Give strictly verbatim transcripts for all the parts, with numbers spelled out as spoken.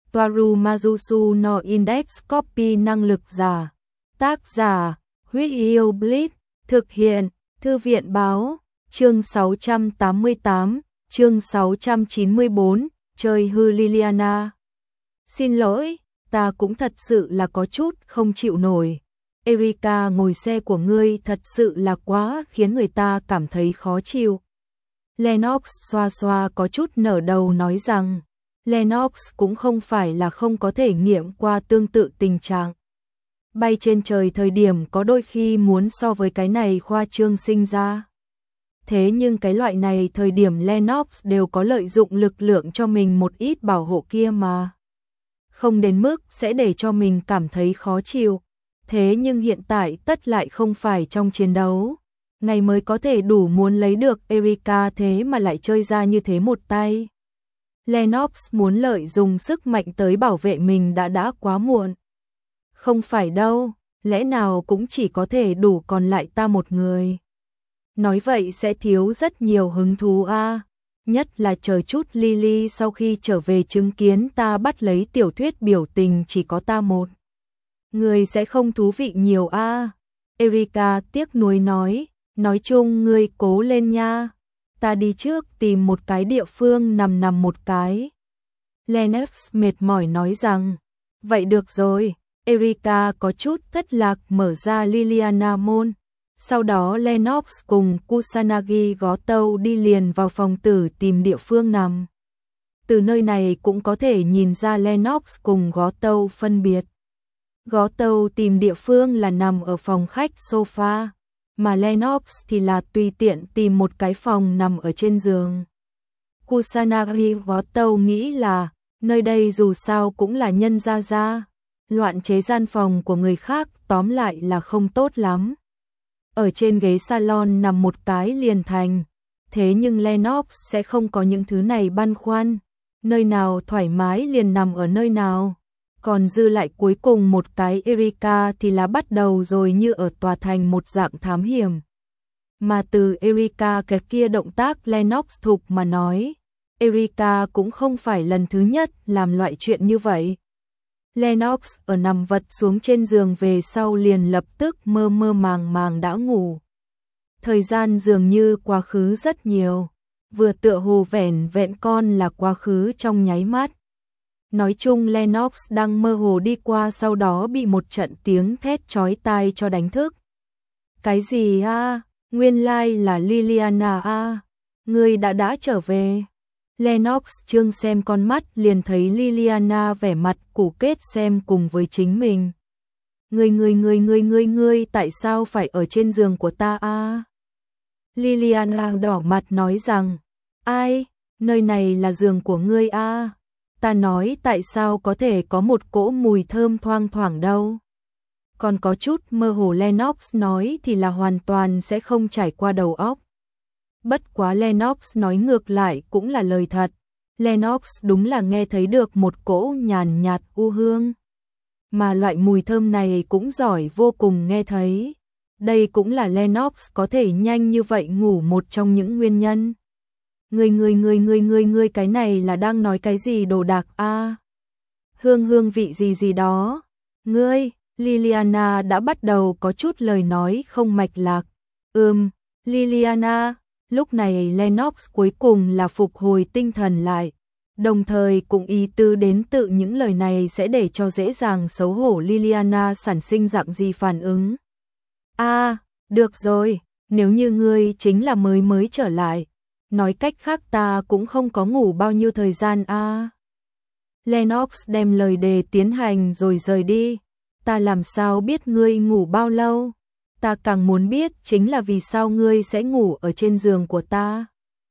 Toaru Majusu no Index Copy năng lực giả. Tác giả, Huyết Yêu Blitz, thực hiện, Thư viện báo, chương sáu trăm tám mươi tám, chương sáu trăm chín mươi bốn, chơi hư Liliana. Xin lỗi, ta cũng thật sự là có chút không chịu nổi. Erika, ngồi xe của ngươi thật sự là quá khiến người ta cảm thấy khó chịu. Lennox xoa xoa có chút nở đầu nói rằng, Lennox cũng không phải là không có thể nghiệm qua tương tự tình trạng. Bay trên trời thời điểm có đôi khi muốn so với cái này khoa trương sinh ra. Thế nhưng cái loại này thời điểm Lennox đều có lợi dụng lực lượng cho mình một ít bảo hộ kia mà. Không đến mức sẽ để cho mình cảm thấy khó chịu. Thế nhưng hiện tại tất lại không phải trong chiến đấu. Ngày mới có thể đủ muốn lấy được Erika thế mà lại chơi ra như thế một tay. Lennox muốn lợi dụng sức mạnh tới bảo vệ mình đã đã quá muộn. Không phải đâu, lẽ nào cũng chỉ có thể đủ còn lại ta một người. Nói vậy sẽ thiếu rất nhiều hứng thú a, à. Nhất là chờ chút Lily sau khi trở về chứng kiến ta bắt lấy tiểu thuyết biểu tình chỉ có ta một người sẽ không thú vị nhiều a. À. Erika tiếc nuối nói, nói chung ngươi cố lên nha. Ta đi trước tìm một cái địa phương nằm nằm một cái. Lennox mệt mỏi nói rằng, vậy được rồi. Erika có chút thất lạc mở ra Liliana môn. Sau đó Lennox cùng Kusanagi gó tàu đi liền vào phòng tử tìm địa phương nằm. Từ nơi này cũng có thể nhìn ra Lennox cùng gó tàu phân biệt. Gó tàu tìm địa phương là nằm ở phòng khách sofa, mà Lennox thì là tùy tiện tìm một cái phòng nằm ở trên giường. Kusanagi gó tàu nghĩ là, nơi đây dù sao cũng là nhân gia gia. Loạn chế gian phòng của người khác tóm lại là không tốt lắm. Ở trên ghế salon nằm một cái liền thành. Thế nhưng Lennox sẽ không có những thứ này băn khoăn. Nơi nào thoải mái liền nằm ở nơi nào. Còn dư lại cuối cùng một cái Erika thì là bắt đầu rồi như ở tòa thành một dạng thám hiểm. Mà từ Erika cái kia động tác Lennox thục mà nói. Erika cũng không phải lần thứ nhất làm loại chuyện như vậy. Lennox ở nằm vật xuống trên giường về sau liền lập tức mơ mơ màng màng đã ngủ. Thời gian dường như quá khứ rất nhiều, vừa tựa hồ vẻn vẹn con là quá khứ trong nháy mắt. Nói chung Lennox đang mơ hồ đi qua sau đó bị một trận tiếng thét chói tai cho đánh thức. Cái gì a? À? Nguyên lai là Liliana a. À? Ngươi đã đã trở về. Lennox trương xem con mắt liền thấy Liliana vẻ mặt củ kết xem cùng với chính mình. Ngươi ngươi ngươi ngươi ngươi ngươi tại sao phải ở trên giường của ta a? À? Liliana đỏ mặt nói rằng, ai, nơi này là giường của ngươi a? À? Ta nói tại sao có thể có một cỗ mùi thơm thoang thoảng đâu. Còn có chút mơ hồ Lennox nói thì là hoàn toàn sẽ không trải qua đầu óc. Bất quá Lennox nói ngược lại cũng là lời thật. Lennox đúng là nghe thấy được một cỗ nhàn nhạt u hương. Mà loại mùi thơm này cũng giỏi vô cùng nghe thấy. Đây cũng là Lennox có thể nhanh như vậy ngủ một trong những nguyên nhân. Người người người người người người cái này là đang nói cái gì đồ đạc a? À? Hương hương vị gì gì đó. Ngươi, Liliana đã bắt đầu có chút lời nói không mạch lạc. Ừm, Liliana. Lúc này Lennox cuối cùng là phục hồi tinh thần lại, đồng thời cũng ý tư đến tự những lời này sẽ để cho dễ dàng xấu hổ Liliana sản sinh dạng gì phản ứng. A, à, được rồi, nếu như ngươi chính là mới mới trở lại, nói cách khác ta cũng không có ngủ bao nhiêu thời gian a. À. Lennox đem lời đề tiến hành rồi rời đi, ta làm sao biết ngươi ngủ bao lâu? Ta càng muốn biết chính là vì sao ngươi sẽ ngủ ở trên giường của ta.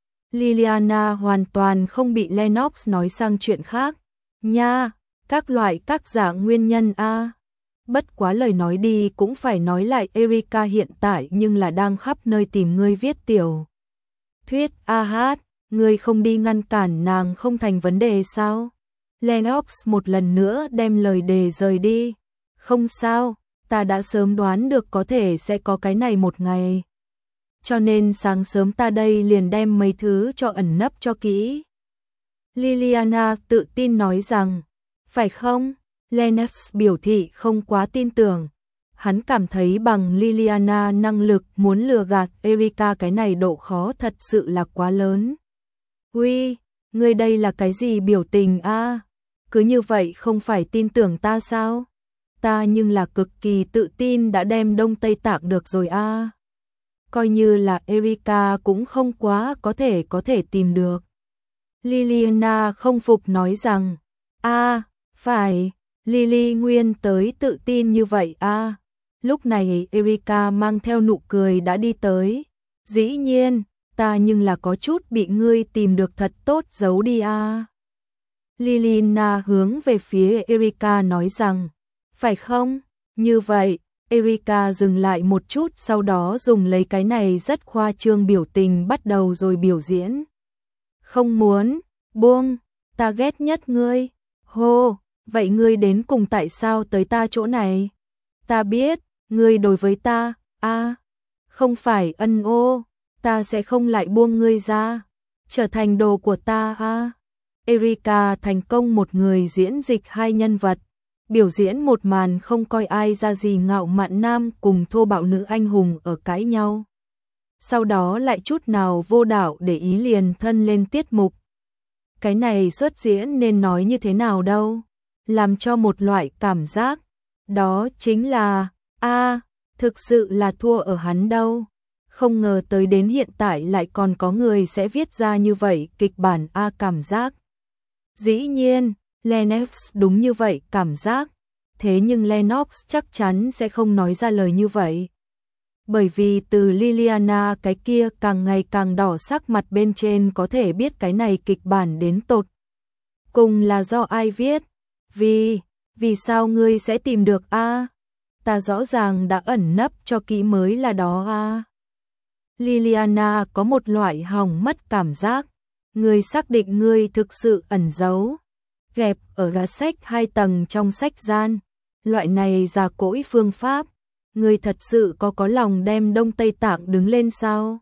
Liliana hoàn toàn không bị Lennox nói sang chuyện khác. Nha, các loại các dạng nguyên nhân a. À. Bất quá lời nói đi cũng phải nói lại Erika hiện tại nhưng là đang khắp nơi tìm ngươi viết tiểu thuyết a hát, ngươi không đi ngăn cản nàng không thành vấn đề sao? Lennox một lần nữa đem lời đề rời đi. Không sao. Ta đã sớm đoán được có thể sẽ có cái này một ngày. Cho nên sáng sớm ta đây liền đem mấy thứ cho ẩn nấp cho kỹ. Liliana tự tin nói rằng, phải không? Lennox biểu thị không quá tin tưởng. Hắn cảm thấy bằng Liliana năng lực muốn lừa gạt Erika cái này độ khó thật sự là quá lớn. Uy, ngươi đây là cái gì biểu tình a? Cứ như vậy không phải tin tưởng ta sao? Ta nhưng là cực kỳ tự tin đã đem Đông Tây Tạng được rồi a. Coi như là Erika cũng không quá có thể có thể tìm được. Liliana không phục nói rằng, a, phải, Lily Nguyên tới tự tin như vậy a. Lúc này Erika mang theo nụ cười đã đi tới. Dĩ nhiên, ta nhưng là có chút bị ngươi tìm được thật tốt giấu đi a. Liliana hướng về phía Erika nói rằng, phải không? Như vậy, Erika dừng lại một chút sau đó dùng lấy cái này rất khoa trương biểu tình bắt đầu rồi biểu diễn. Không muốn, buông, ta ghét nhất ngươi. Hô, vậy ngươi đến cùng tại sao tới ta chỗ này? Ta biết, ngươi đối với ta, a, không phải ân ô, ta sẽ không lại buông ngươi ra, trở thành đồ của ta a. Erika thành công một người diễn dịch hai nhân vật, biểu diễn một màn không coi ai ra gì ngạo mạn nam cùng thô bạo nữ anh hùng ở cãi nhau. Sau đó lại chút nào vô đạo để ý liền thân lên tiết mục. Cái này xuất diễn nên nói như thế nào đâu, làm cho một loại cảm giác, đó chính là, a, thực sự là thua ở hắn đâu. Không ngờ tới đến hiện tại lại còn có người sẽ viết ra như vậy kịch bản a cảm giác. Dĩ nhiên, Lennox đúng như vậy cảm giác, thế nhưng Lennox chắc chắn sẽ không nói ra lời như vậy. Bởi vì từ Liliana cái kia càng ngày càng đỏ sắc mặt bên trên có thể biết cái này kịch bản đến tột cùng là do ai viết. Vì, vì sao ngươi sẽ tìm được a? Ta rõ ràng đã ẩn nấp cho kỹ mới là đó a. Liliana có một loại hỏng mất cảm giác, ngươi xác định ngươi thực sự ẩn giấu, gẹp ở gã sách hai tầng trong sách gian, loại này già cỗi phương pháp, ngươi thật sự có có lòng đem Đông Tây Tạng đứng lên sao?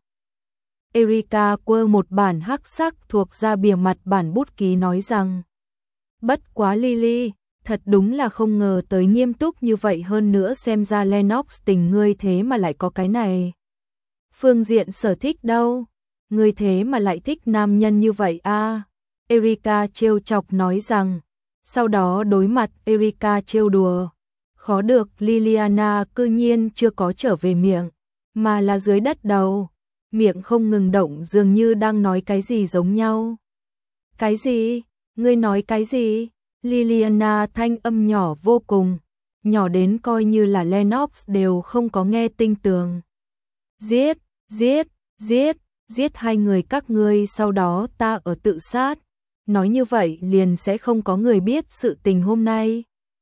Erika quơ một bản hắc sắc thuộc ra bìa mặt bản bút ký nói rằng, bất quá Lily, thật đúng là không ngờ tới nghiêm túc như vậy, hơn nữa xem ra Lennox tình ngươi thế mà lại có cái này. Phương diện sở thích đâu, ngươi thế mà lại thích nam nhân như vậy a. Erika trêu chọc nói rằng, sau đó đối mặt Erika trêu đùa, khó được Liliana cư nhiên chưa có trở về miệng, mà là dưới đất đầu, miệng không ngừng động dường như đang nói cái gì giống nhau. Cái gì? Ngươi nói cái gì? Liliana thanh âm nhỏ vô cùng, nhỏ đến coi như là Lennox đều không có nghe tinh tường. Giết, giết, giết, giết hai người các ngươi, sau đó ta ở tự sát. Nói như vậy liền sẽ không có người biết sự tình hôm nay.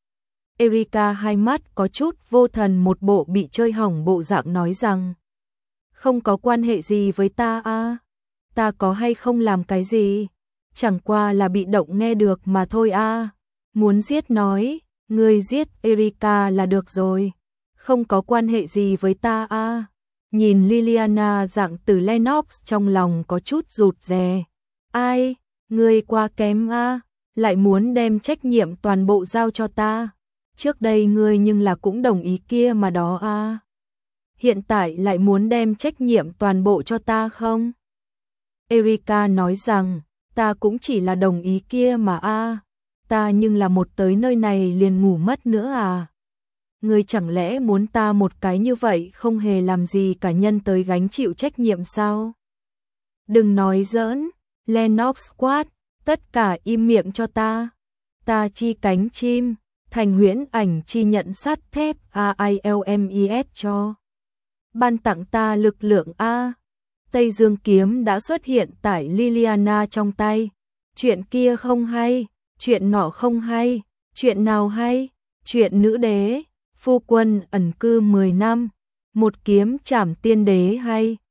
Erika hai mắt có chút vô thần, một bộ bị chơi hỏng bộ dạng nói rằng, không có quan hệ gì với ta a. Ta có hay không làm cái gì, chẳng qua là bị động nghe được mà thôi a. Muốn giết nói, ngươi giết Erika là được rồi, không có quan hệ gì với ta a. Nhìn Liliana dạng từ Lennox trong lòng có chút rụt rè. Ai, ngươi quá kém a, lại muốn đem trách nhiệm toàn bộ giao cho ta. Trước đây ngươi nhưng là cũng đồng ý kia mà đó a. Hiện tại lại muốn đem trách nhiệm toàn bộ cho ta không? Erika nói rằng, ta cũng chỉ là đồng ý kia mà a. Ta nhưng là một tới nơi này liền ngủ mất nữa à. Ngươi chẳng lẽ muốn ta một cái như vậy không hề làm gì cả nhân tới gánh chịu trách nhiệm sao? Đừng nói giỡn, Lennox quát, tất cả im miệng cho ta. Ta chi cánh chim, thành huyễn ảnh chi nhận sắt thép a i l m i s cho. Ban tặng ta lực lượng a. Tây Dương kiếm đã xuất hiện tại Liliana trong tay. Chuyện kia không hay, chuyện nọ không hay, chuyện nào hay? Chuyện nữ đế, phu quân ẩn cư mười năm, một kiếm trảm tiên đế hay,